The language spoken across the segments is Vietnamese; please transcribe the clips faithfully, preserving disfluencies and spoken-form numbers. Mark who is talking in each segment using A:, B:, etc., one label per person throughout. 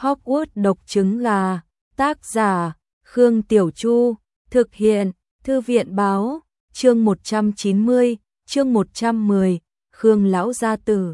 A: Hogwarts độc trứng gà, tác giả, Khương Tiểu Chu, thực hiện, Thư viện báo, chương một trăm chín mươi, chương một trăm mười, Khương lão gia tử.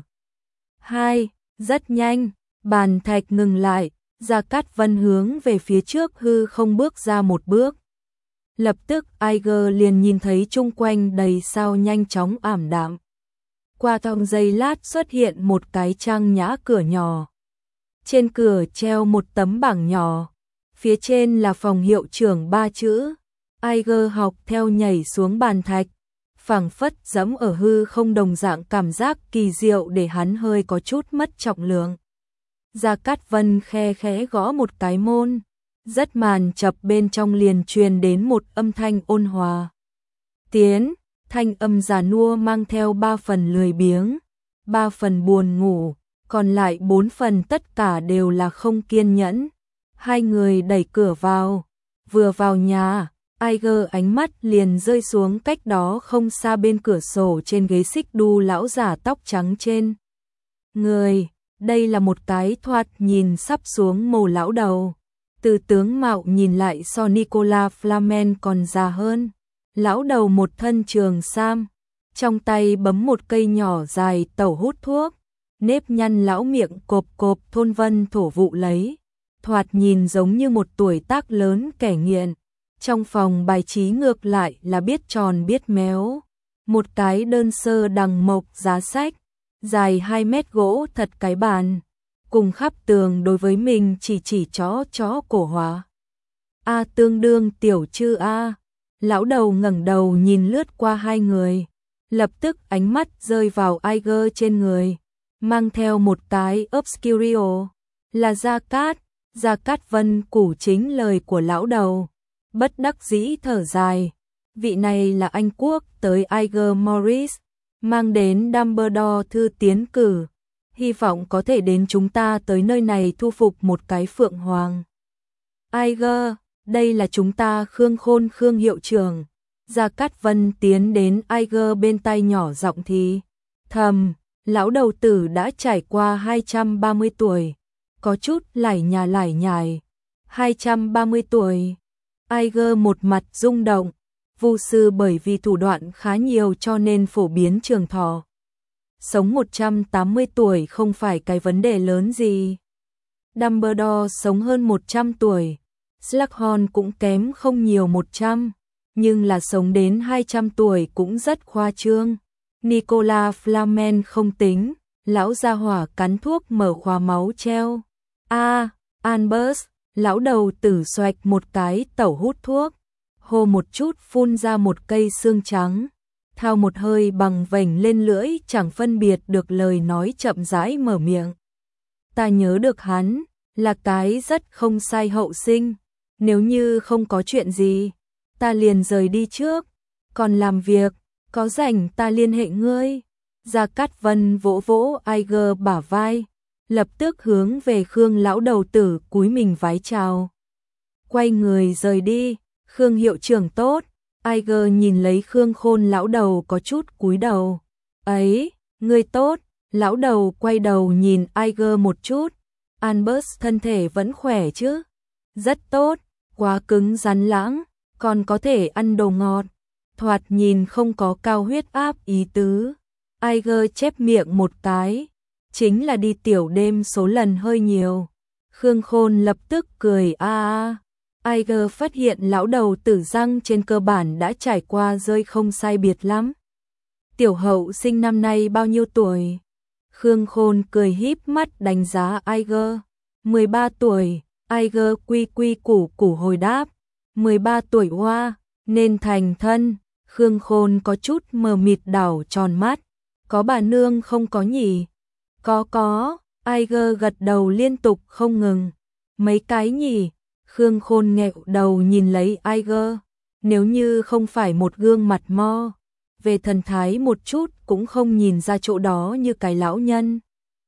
A: hai. Rất nhanh, bàn thạch ngừng lại, Gia Cát Vân hướng về phía trước hư không bước ra một bước. Lập tức Aiger liền nhìn thấy chung quanh đầy sao nhanh chóng ảm đạm. Qua trong giây lát xuất hiện một cái trang nhã cửa nhỏ. Trên cửa treo một tấm bảng nhỏ, phía trên là phòng hiệu trưởng ba chữ. Aiger học theo nhảy xuống bàn thạch, phảng phất dẫm ở hư không đồng dạng cảm giác kỳ diệu để hắn hơi có chút mất trọng lượng. Gia Cát Vân khe khẽ gõ một cái môn, rất màn chập bên trong liền truyền đến một âm thanh ôn hòa. Tiến, thanh âm già nua mang theo ba phần lười biếng, ba phần buồn ngủ, còn lại bốn phần tất cả đều là không kiên nhẫn. Hai người đẩy cửa vào, vừa vào nhà, Aiger ánh mắt liền rơi xuống cách đó không xa bên cửa sổ trên ghế xích đu lão giả tóc trắng trên người. Đây là một cái thoạt nhìn sắp xuống mồ lão đầu. Từ tướng mạo nhìn lại so Nicolas Flamel còn già hơn. Lão đầu một thân trường sam, trong tay bấm một cây nhỏ dài tẩu hút thuốc, nếp nhăn lão miệng cộp cộp thôn vân thổ vụ lấy, thoạt nhìn giống như một tuổi tác lớn kẻ nghiện. Trong phòng bài trí ngược lại là biết tròn biết méo, một cái đơn sơ đằng mộc giá sách, dài hai mét gỗ thật cái bàn, cùng khắp tường đối với mình chỉ chỉ chó chó cổ hóa. A tương đương tiểu chư A. Lão đầu ngẩng đầu nhìn lướt qua hai người, lập tức ánh mắt rơi vào Aiger trên người, mang theo một cái obscurio, là Gia Cát. Gia Cát Vân củ chính lời của lão đầu, bất đắc dĩ thở dài. Vị này là Anh quốc tới Aiger Morris, mang đến Dumbledore thư tiến cử, hy vọng có thể đến chúng ta tới nơi này thu phục một cái phượng hoàng. Aiger, đây là chúng ta Khương Khôn Khương hiệu trưởng. Gia Cát Vân tiến đến Aiger bên tai nhỏ giọng thì thầm, lão đầu tử đã trải qua hai trăm ba mươi tuổi, có chút lải nhà lải nhải. hai trăm ba mươi tuổi. Aiger một mặt rung động, vu sư bởi vì thủ đoạn khá nhiều cho nên phổ biến trường thọ. Sống một trăm tám mươi tuổi không phải cái vấn đề lớn gì. Dumbledore sống hơn một trăm tuổi, Slughorn cũng kém không nhiều một trăm, nhưng là sống đến hai trăm tuổi cũng rất khoa trương. Nicolas Flamel không tính, lão gia hỏa cắn thuốc mở khóa máu treo. A, à, Albus, lão đầu tử xoạch một cái tẩu hút thuốc, hô một chút phun ra một cây xương trắng, thao một hơi bằng vành lên lưỡi chẳng phân biệt được lời nói chậm rãi mở miệng. Ta nhớ được hắn, là cái rất không sai hậu sinh, nếu như không có chuyện gì, ta liền rời đi trước, còn làm việc, có rảnh ta liên hệ ngươi. Gia Cát Vân vỗ vỗ Aiger bả vai, lập tức hướng về Khương lão đầu tử cúi mình vái chào. Quay người rời đi. Khương hiệu trưởng tốt. Aiger nhìn lấy Khương Khôn lão đầu có chút cúi đầu. Ấy, ngươi tốt. Lão đầu quay đầu nhìn Aiger một chút. Albus thân thể vẫn khỏe chứ? Rất tốt, quá cứng rắn lãng, còn có thể ăn đồ ngọt. Thoạt nhìn không có cao huyết áp ý tứ. Aiger chép miệng một cái, chính là đi tiểu đêm số lần hơi nhiều. Khương Khôn lập tức cười a a. Aiger phát hiện lão đầu tử răng trên cơ bản đã trải qua rơi không sai biệt lắm. Tiểu hậu sinh năm nay bao nhiêu tuổi? Khương Khôn cười híp mắt đánh giá Aiger. mười ba tuổi, Aiger quy quy củ củ hồi đáp. mười ba tuổi hoa, nên thành thân. Khương Khôn có chút mờ mịt đảo tròn mắt. Có bà nương không có nhỉ? Có có, Aiger gật đầu liên tục không ngừng. Mấy cái nhỉ? Khương Khôn nghẹo đầu nhìn lấy Aiger, nếu như không phải một gương mặt mo, về thần thái một chút cũng không nhìn ra chỗ đó như cái lão nhân.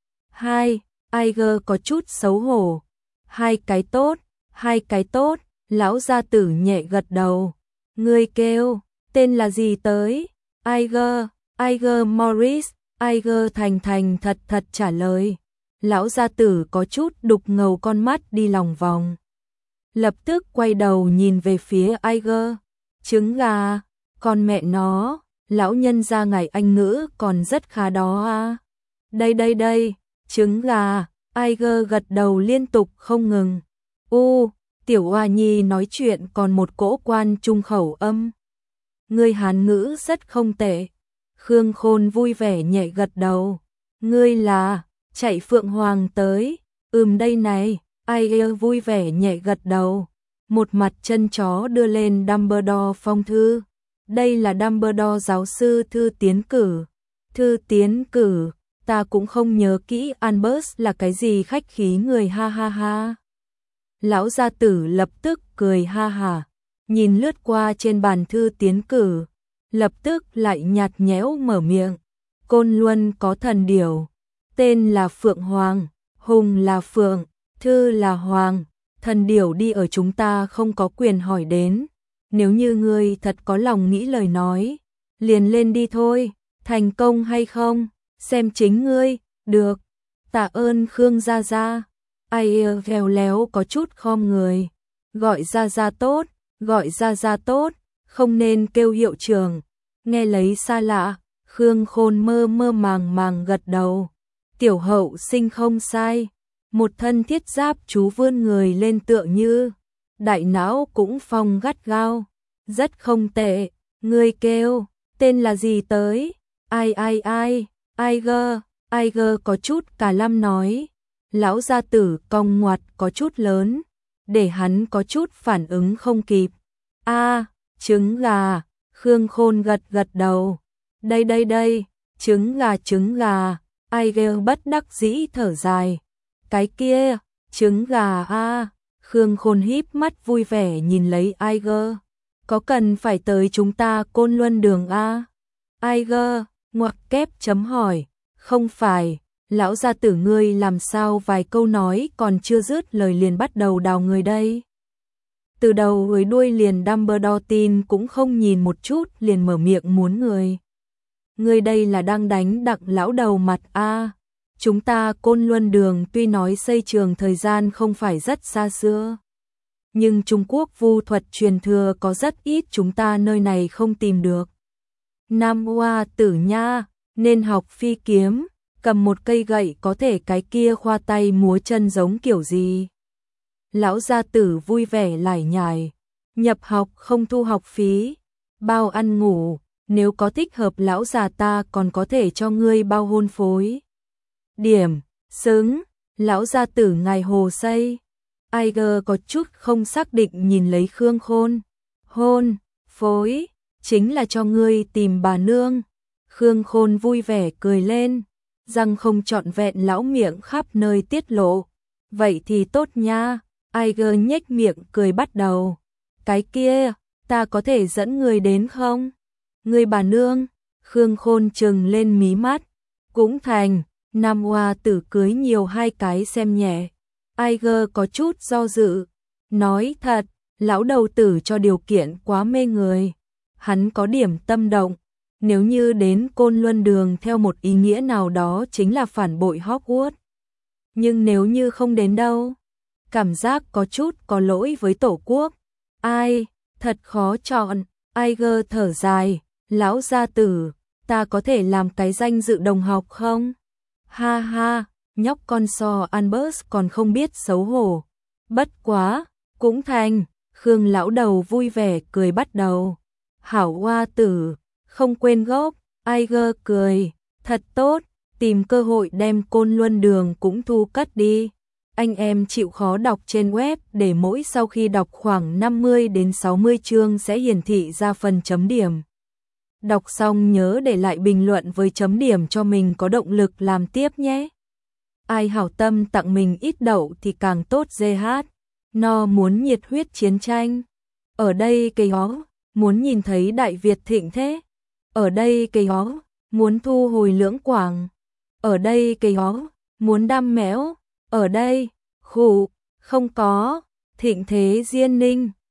A: Hai, Aiger có chút xấu hổ. Hai cái tốt, hai cái tốt, lão gia tử nhẹ gật đầu. Ngươi kêu, tên là gì tới? Aiger, Aiger Morris. Aiger thành thành thật thật trả lời. Lão gia tử có chút đục ngầu con mắt đi lòng vòng. Lập tức quay đầu nhìn về phía Aiger. Trứng gà, con mẹ nó, lão nhân gia ngài Anh ngữ còn rất khá đó à. Đây đây đây, trứng gà, Aiger gật đầu liên tục không ngừng. U, tiểu Hoa Nhi nói chuyện còn một cỗ quan trung khẩu âm. Ngươi Hán ngữ rất không tệ. Khương Khôn vui vẻ nhẹ gật đầu. Ngươi là, chạy Phượng Hoàng tới. Ừm đây này, Aiger vui vẻ nhẹ gật đầu. Một mặt chân chó đưa lên Dumbledore phong thư. Đây là Dumbledore giáo sư thư tiến cử. Thư tiến cử, ta cũng không nhớ kỹ Albus là cái gì khách khí người ha ha ha. Lão gia tử lập tức cười ha ha, nhìn lướt qua trên bàn thư tiến cử, lập tức lại nhạt nhẽo mở miệng. Côn Luân có thần điểu, tên là Phượng Hoàng, hùng là Phượng, thư là Hoàng, thần điểu đi ở chúng ta không có quyền hỏi đến. Nếu như ngươi thật có lòng nghĩ lời nói, liền lên đi thôi, thành công hay không, xem chính ngươi, được. Tạ ơn Khương gia gia. Ai gheo léo có chút khom người. Gọi gia gia tốt, gọi gia gia tốt, không nên kêu hiệu trưởng. Nghe lấy xa lạ, Khương Khôn mơ mơ màng màng gật đầu. Tiểu hậu sinh không sai. Một thân thiết giáp chú vươn người lên tựa như. Đại não cũng phong gắt gao. Rất không tệ, ngươi kêu, tên là gì tới? Ai ai ai, Aiger, Aiger có chút cả lâm nói. Lão gia tử cong ngoặt có chút lớn, để hắn có chút phản ứng không kịp. A, trứng gà, Khương Khôn gật gật đầu. Đây đây đây, trứng gà trứng gà, Aiger bất đắc dĩ thở dài. Cái kia, trứng gà a, Khương Khôn híp mắt vui vẻ nhìn lấy Aiger. Có cần phải tới chúng ta Côn Luân đường a? Aiger, ngoặc kép chấm hỏi, không phải. Lão gia tử ngươi làm sao vài câu nói còn chưa dứt lời liền bắt đầu đào người đây. Từ đầu với đuôi liền Dumbledore tin cũng không nhìn một chút liền mở miệng muốn người. Ngươi đây là đang đánh đặng lão đầu mặt a. Chúng ta Côn Luân đường tuy nói xây trường thời gian không phải rất xa xưa. Nhưng Trung Quốc vu thuật truyền thừa có rất ít chúng ta nơi này không tìm được. Nam Hoa tử nha, nên học phi kiếm. Cầm một cây gậy có thể cái kia khoa tay múa chân giống kiểu gì. Lão gia tử vui vẻ lải nhải, nhập học không thu học phí, bao ăn ngủ, nếu có thích hợp lão già ta còn có thể cho ngươi bao hôn phối. Điểm, xứng, lão gia tử ngài hồ xây. Aiger có chút không xác định nhìn lấy Khương Khôn. Hôn, phối, chính là cho ngươi tìm bà nương. Khương Khôn vui vẻ cười lên. Răng không trọn vẹn lão miệng khắp nơi tiết lộ. Vậy thì tốt nha, Aiger nhếch miệng cười bắt đầu. Cái kia, ta có thể dẫn người đến không? Người bà nương, Khương Khôn trừng lên mí mắt. Cũng thành, Nam Hoa tử cưới nhiều hai cái xem nhẹ. Aiger có chút do dự. Nói thật, lão đầu tử cho điều kiện quá mê người. Hắn có điểm tâm động. Nếu như đến Côn Luân đường theo một ý nghĩa nào đó chính là phản bội Hogwarts. Nhưng nếu như không đến đâu, cảm giác có chút có lỗi với tổ quốc. Ai, thật khó chọn. Aiger thở dài, lão gia tử, ta có thể làm cái danh dự đồng học không? Ha ha, nhóc con so Albus còn không biết xấu hổ. Bất quá, cũng thành, Khương lão đầu vui vẻ cười bắt đầu. Hảo Hoa tử, không quên gốc, Aiger cười, thật tốt, tìm cơ hội đem Côn Luân đường cũng thu cất đi. Anh em chịu khó đọc trên web để mỗi sau khi đọc khoảng năm mươi đến sáu mươi chương sẽ hiển thị ra phần chấm điểm. Đọc xong nhớ để lại bình luận với chấm điểm cho mình có động lực làm tiếp nhé. Ai hảo tâm tặng mình ít đậu thì càng tốt dê hát. No muốn nhiệt huyết chiến tranh. Ở đây cây hó, muốn nhìn thấy Đại Việt thịnh thế. Ở đây cây hó, muốn thu hồi Lưỡng Quảng. Ở đây cây hó, muốn đam méo. Ở đây, khủ, không có, thịnh thế Diên Ninh.